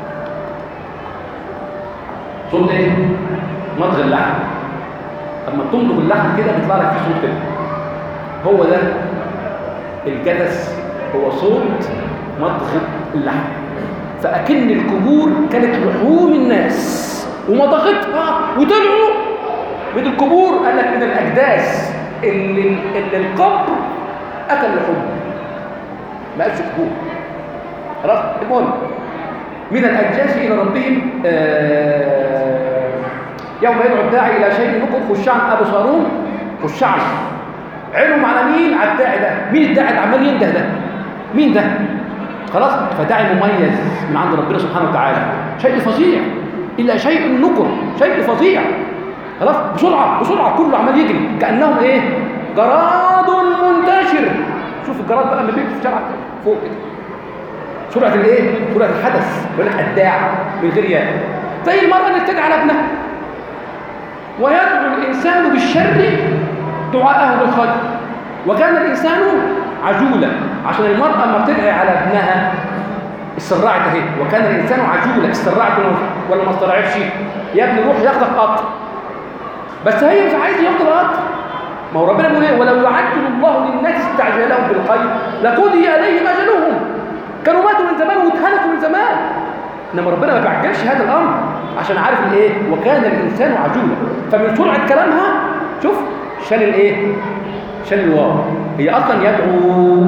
صوت إيه؟ مضغ اللحم. أما تمضغ اللحم كده بيطلع لك فيه صوت كده، هو ده الجدس، هو صوت مضغ اللحم. فأكن القبور كانت لحوم الناس ومضغتها وطلعوا من القبور، قال لك من الأجداس اللي, اللي القبر أكل لحوم، ما قالش قبور. خلاص. المهم من الأجداس إلى ربهم آه يوم يدعو الداعي إلى شيء نكر خشعا أبصارهم خشعا، عينهم على مين؟ على الداعي ده. مين الداعي اللي عمال ينده ده؟ مين ده؟ خلاص. فداعي مميز من عند ربنا سبحانه وتعالى، شيء فظيع، إلا شيء نكر، شيء فظيع. خلاص. بسرعة بسرعة كله عمال يجري كأنهم إيه؟ جراد منتشر. شوف الجراد بقى لما بيجي في الشارع فوق كده، سرعة الإيه؟ سرعة الحدث. يقول لك الداع من غير ياء، زي المرأة اللي بتدعي على ابنها. ويدعو الإنسان بالشر دعاءه بالخير، وكان الإنسان عجولا، عشان المرأة ما بتدعي على ابنها استرعت اهي، وكان الإنسان عجولا، استرعت ولا ما استرعتش؟ يا ابني روح ياخدك قطر، بس هي مش عايز ياخد القطر. ما هو ربنا بيقول ايه؟ ولو يعجل الله للناس استعجالهم بالخير لقضي عليهم أجلهم، كانوا ماتوا من زمان واتهلكوا من زمان. انما ربنا ما بيعجلش هذا الأمر عشان عارف الايه؟ وكان الإنسان عجولا. فمن سرعة كلامها شوف شال الايه؟ شال الواو، هي اصلا يدعو،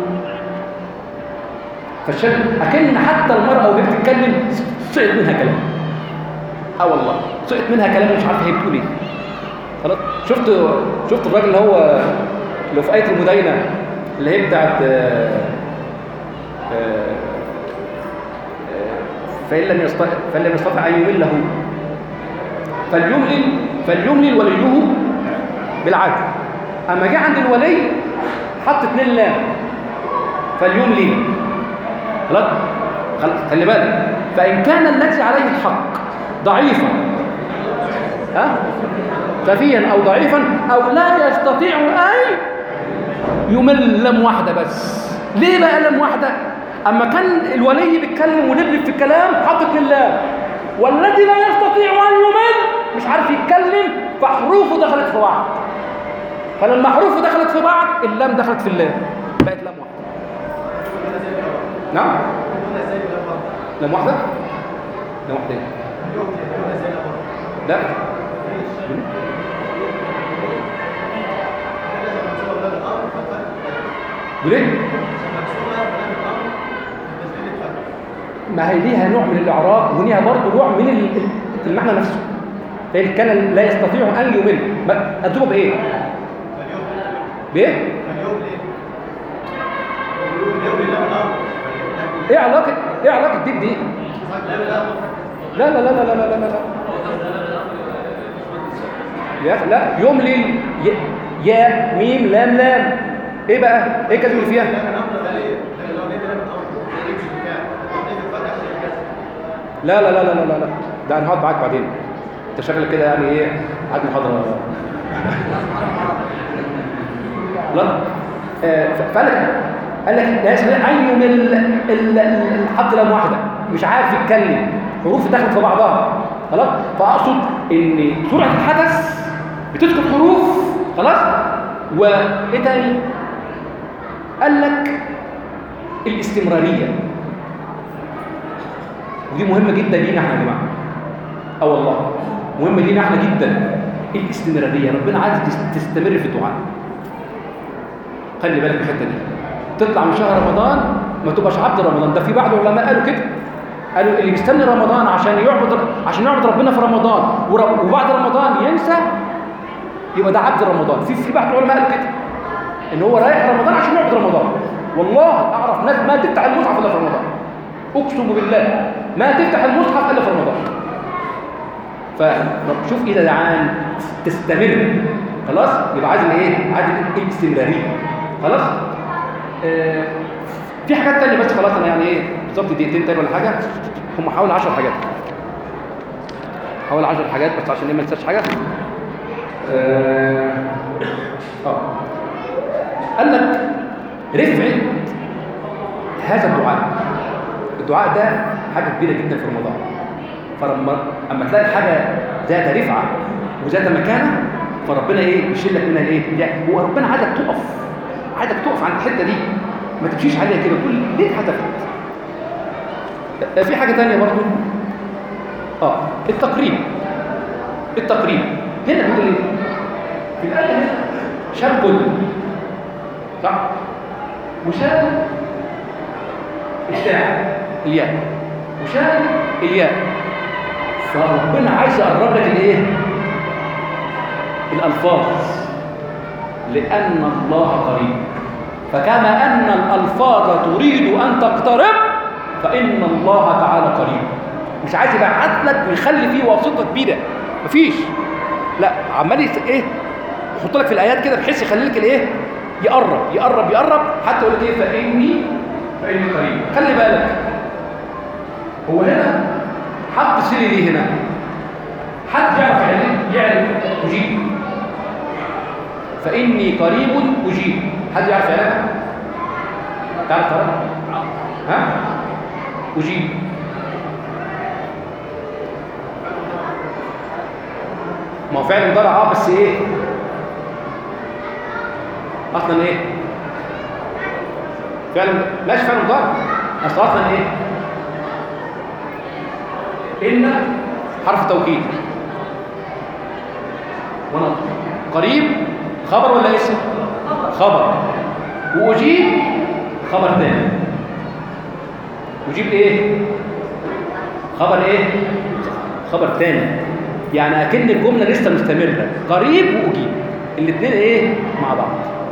فالشال اكن حتى المراه وهي بتتكلم سقط منها كلام. اه والله سقط منها كلام مش عارفه هي بتقول ايه. خلاص. شفت شفت الراجل اللي هو اللي في ايه المدينه اللي هي بتاعت فإن لم يستطع فإن لم يستطع أن يمله فليملل فليملل وليه بالعدل. أما جه عند الولي حط اتنين لام، فليملل. خلاص. خلي بالك، فإن كان الذي عليه الحق ضعيفا ها سفيا أو ضعيفا أو لا يستطيع أن يمل لام واحدة بس. ليه بقى لام واحدة؟ أما كان الولي بيتكلم ونبلغ في الكلام حط اتنين لام، والذي لا يستطيع أن يمل مش عارف يتكلم فحروفه دخلت في بعض، فلما حروفه دخلت في بعض اللام دخلت في اللام بقت لام واحدة. نعم؟ لام واحدة؟ لام واحدة لا ليه؟ ما هي ليها نوع من الإعراب وليها برضه نوع من المعنى نفسه. فإن كان لا يستطيع أن يمل أدوه بإيه؟ بإيه؟ إيه علاقة إيه علاقة دي بدي؟ لا لا لا لا لا لا لا لا لا يملل يا ميم لام لام. إيه بقى؟ إيه كلمة فيها؟ لا لا لا لا لا لا ده انا هقعد معاك بعدين، انت شكلك كده يعني ايه قاعد محاضره. لا آه فقال لك قال لك لا يستطيع ان يمل حط لام واحده مش عارف يتكلم، حروف دخلت في بعضها. خلاص. فاقصد ان سرعه الحدث بتسكت حروف. خلاص. وايه تاني؟ قال لك الاستمراريه، ودي مهمة جدا لينا احنا يا جماعة. اه والله مهمة لينا احنا جدا الاستمرارية. ربنا عايز تستمر في الدعاء. خلي بالك من الحتة دي. تطلع من شهر رمضان ما تبقاش عبد رمضان. ده في بعض العلماء قالوا كده، قالوا اللي بيستنى رمضان عشان يعبد عشان يعبد ربنا في رمضان وبعد رمضان ينسى يبقى ده عبد رمضان. في في بعض العلماء قالوا كده ان هو رايح رمضان عشان يعبد رمضان. والله اعرف ناس ما تفتح المصحف الا في رمضان، اقسم بالله ما تفتح المصحف الا في رمضان. فشوف اذا دعان تستمر خلاص يبقى عايز الايه؟ عايز الاستمراريه. خلاص آه في حاجات تانية بس خلاص انا يعني ايه بالظبط دقيقتين تاني ولا حاجه. هم حوالي عشر حاجات حوالي عشر حاجات بس عشان ايه ما ننساش حاجه. اه آه. قال لك رفعه هذا الدعاء. الدعاء ده حاجه كبيره جدا في رمضان. فلما اما تلاقي حاجه ذات رفعه وذات مكانه فربنا ايه يشيل لك منها الايه؟ يعني هو ربنا عايزك تقف عايزك تقف عند الحته دي ما تمشيش عليها كده تقول ليه اتحدفت. في حاجه ثانيه برضو اه التقريب. التقريب هنا بيقول ايه؟ في الايه هنا شال كله صح؟ وشال التاء الياء وشال الياء. فربنا عايز يقرب لك الايه؟ الالفاظ لان الله قريب. فكما ان الالفاظ تريد ان تقترب فان الله تعالى قريب. مش عايز يبعت لك ويخلي فيه واسطه كبيره مفيش لا عمال ايه يحط لك في الايات كده بحيث يخلي لك الايه يقرب يقرب يقرب حتى يقول لك ايه فاني فاني قريب. خلي بالك هو هنا حط سيري ليه هنا حد يعرف يعني يعرف اجيب فاني قريب اجيب حد يعرف يعني تعرف تعرف ها اجيب ما هو فعلا مضارع اه بس ايه اصلا ايه فعلا ماشي فعلا مضارع اصلا اصلا ايه ان حرف توكيد وانا قريب خبر ولا اسم خبر واجيب خبر تاني. اجيب ايه خبر ايه خبر تاني يعني اكن الجمله لسه مستمره قريب واجيب الاثنين ايه مع بعض.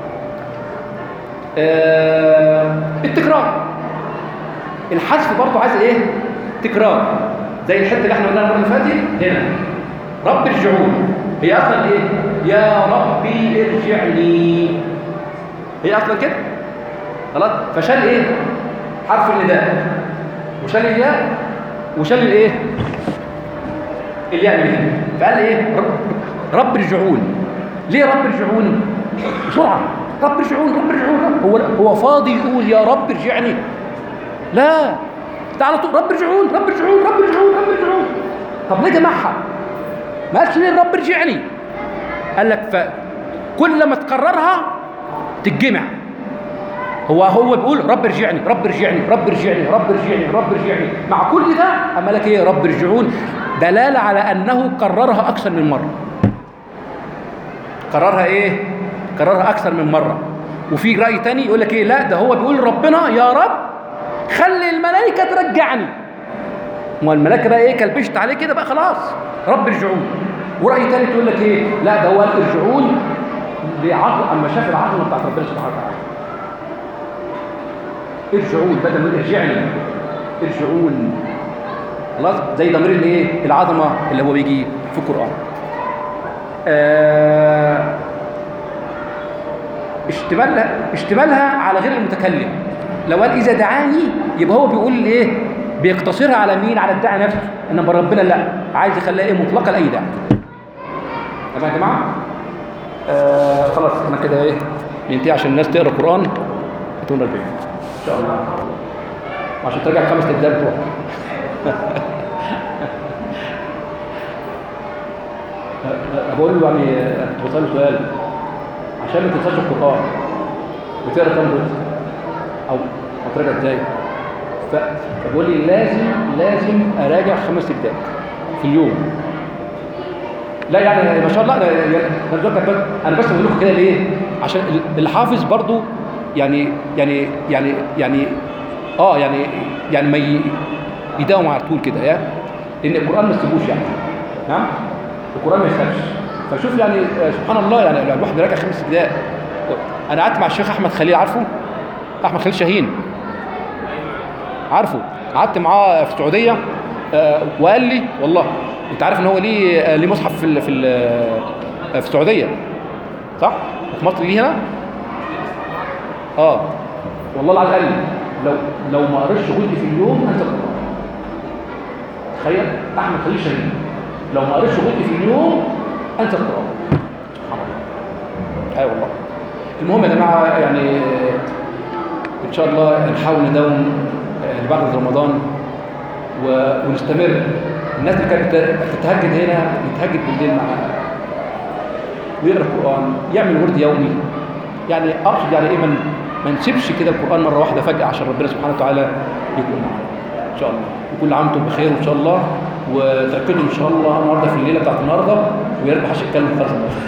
آه التكرار الحذف برضه عايز ايه تكرار زي الحته اللي احنا قلناها المره اللي فاتت هنا رب ارجعون هي اصلا ايه يا ربي ارجعني هي اصلا كده خلاص. فشال ايه حرف النداء وشال الياء وشال الايه الياء من هنا فقال ايه رب, رب ارجعون. ليه رب ارجعون بسرعه رب ارجعون رب ارجعون هو هو فاضي يقول يا رب ارجعني لا تعالى طول رب ارجعون رب ارجعون رب ارجعون رب ارجعون. طب ليه جمعها ما قالش ليه رب ارجعني قال لك فكل ما تكررها تتجمع. هو هو بيقول رب ارجعني رب ارجعني رب ارجعني رب ارجعني رب ارجعني مع كل ده اما لك ايه رب ارجعون دلاله على انه كررها اكثر من مره. كررها ايه كررها اكثر من مره. وفي راي تاني يقول لك ايه لا ده هو بيقول ربنا يا رب خلي الملائكه ترجعني. ما الملائكه بقى ايه كلبشت عليه كده بقى خلاص رب ارجعون. وراي تاني تقول لك ايه لا ده هو ارجعون لعظم اما شاف العظمه بتاعت ربنا سبحانه وتعالى ارجعون بدل من ارجعني ارجعون خلاص زي ضمير الايه العظمه اللي هو بيجي في القران. آه اشتمالها اشتمالها على غير المتكلم. لو قال اذا دعاني يبقى هو بيقول ايه بيقتصرها على مين على الداعي نفسه انما ربنا لا عايز يخليها ايه مطلقه لاي داعي. تمام يا جماعه آه خلاص احنا كده ايه ننتهي عشان الناس تقرا القران بتقول البيت ان شاء الله عشان ترجع خمس اجزاء بتوعك. بقول له يعني كنت بساله سؤال عشان ما تنساش القران بتقرا كام جزء او هتراجع ازاي؟ فبقول لي لازم لازم اراجع خمس اجزاء في اليوم. لا يعني ما شاء الله انا انا بس بقول لكم كده ليه؟ عشان اللي حافظ برضو يعني يعني يعني يعني اه يعني يعني ما يداوم على طول كده يا لان القران ما تسيبوش يعني نعم القران ما يسيبش. فشوف يعني سبحان الله يعني الواحد بيراجع خمس اجزاء. انا قعدت مع الشيخ احمد خليل عارفه احمد خليل شاهين عارفه قعدت معاه في السعوديه آه وقال لي والله انت عارف ان هو ليه ليه مصحف في في في السعوديه صح؟ في مصر دي هنا؟ اه والله العظيم قال لي لو لو ما قريتش جزء في اليوم انت القرآن. تخيل احمد خليل شهيد لو ما قريتش جزء في اليوم انت القرآن. سبحان الله. اي والله. المهم يا جماعه يعني ان شاء الله نحاول نداوم بعد رمضان ونستمر. الناس اللي كانت بتتهجد هنا يتهجد بالليل معانا ويقرا القران، يعمل ورد يومي. يعني اقصد يعني ايه، من ما نسيبش كده القران مره واحده فجاه، عشان ربنا سبحانه وتعالى يكون معانا ان شاء الله. وكل عام وانتم بخير ان شاء الله. وتاكدوا ان شاء الله النهارده في الليله بتاعت النهارده، ويا ريت ما حدش يتكلم خالص.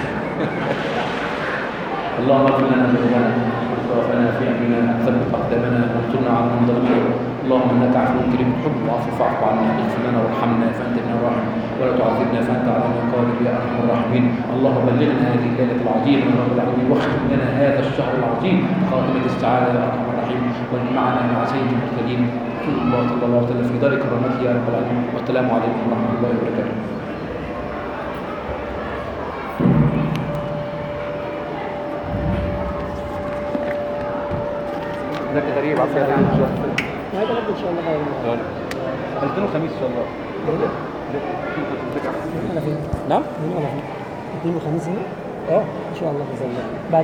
اللهم اغفر لنا ذنوبنا واسرافنا في امرنا، ثبت اقدامنا وانصرنا على من ظلمنا. اللهم انك عفو كريم تحب العفو فاعف عنا، اغفر لنا وارحمنا فانت بنا الراحم، ولا تعذبنا فانت على ما قادر يا ارحم الراحمين. اللهم بلغنا هذه الليله العظيمه يا رب العالمين، واختم لنا هذا الشهر العظيم خاتمه السعاده يا ارحم الراحمين، واجمعنا مع سيد المرسلين رسول الله صلى الله عليه وسلم في دار كرامته يا رب العالمين. والسلام عليكم ورحمه الله وبركاته. ذاك غريب عفوا يا ان شاء الله. هذا غد ان شاء الله غير الاثنين والخميس ان شاء الله. انا فين؟ نعم؟ انا فين؟ الاثنين والخميس هنا؟ اه ان شاء الله باذن الله. بعد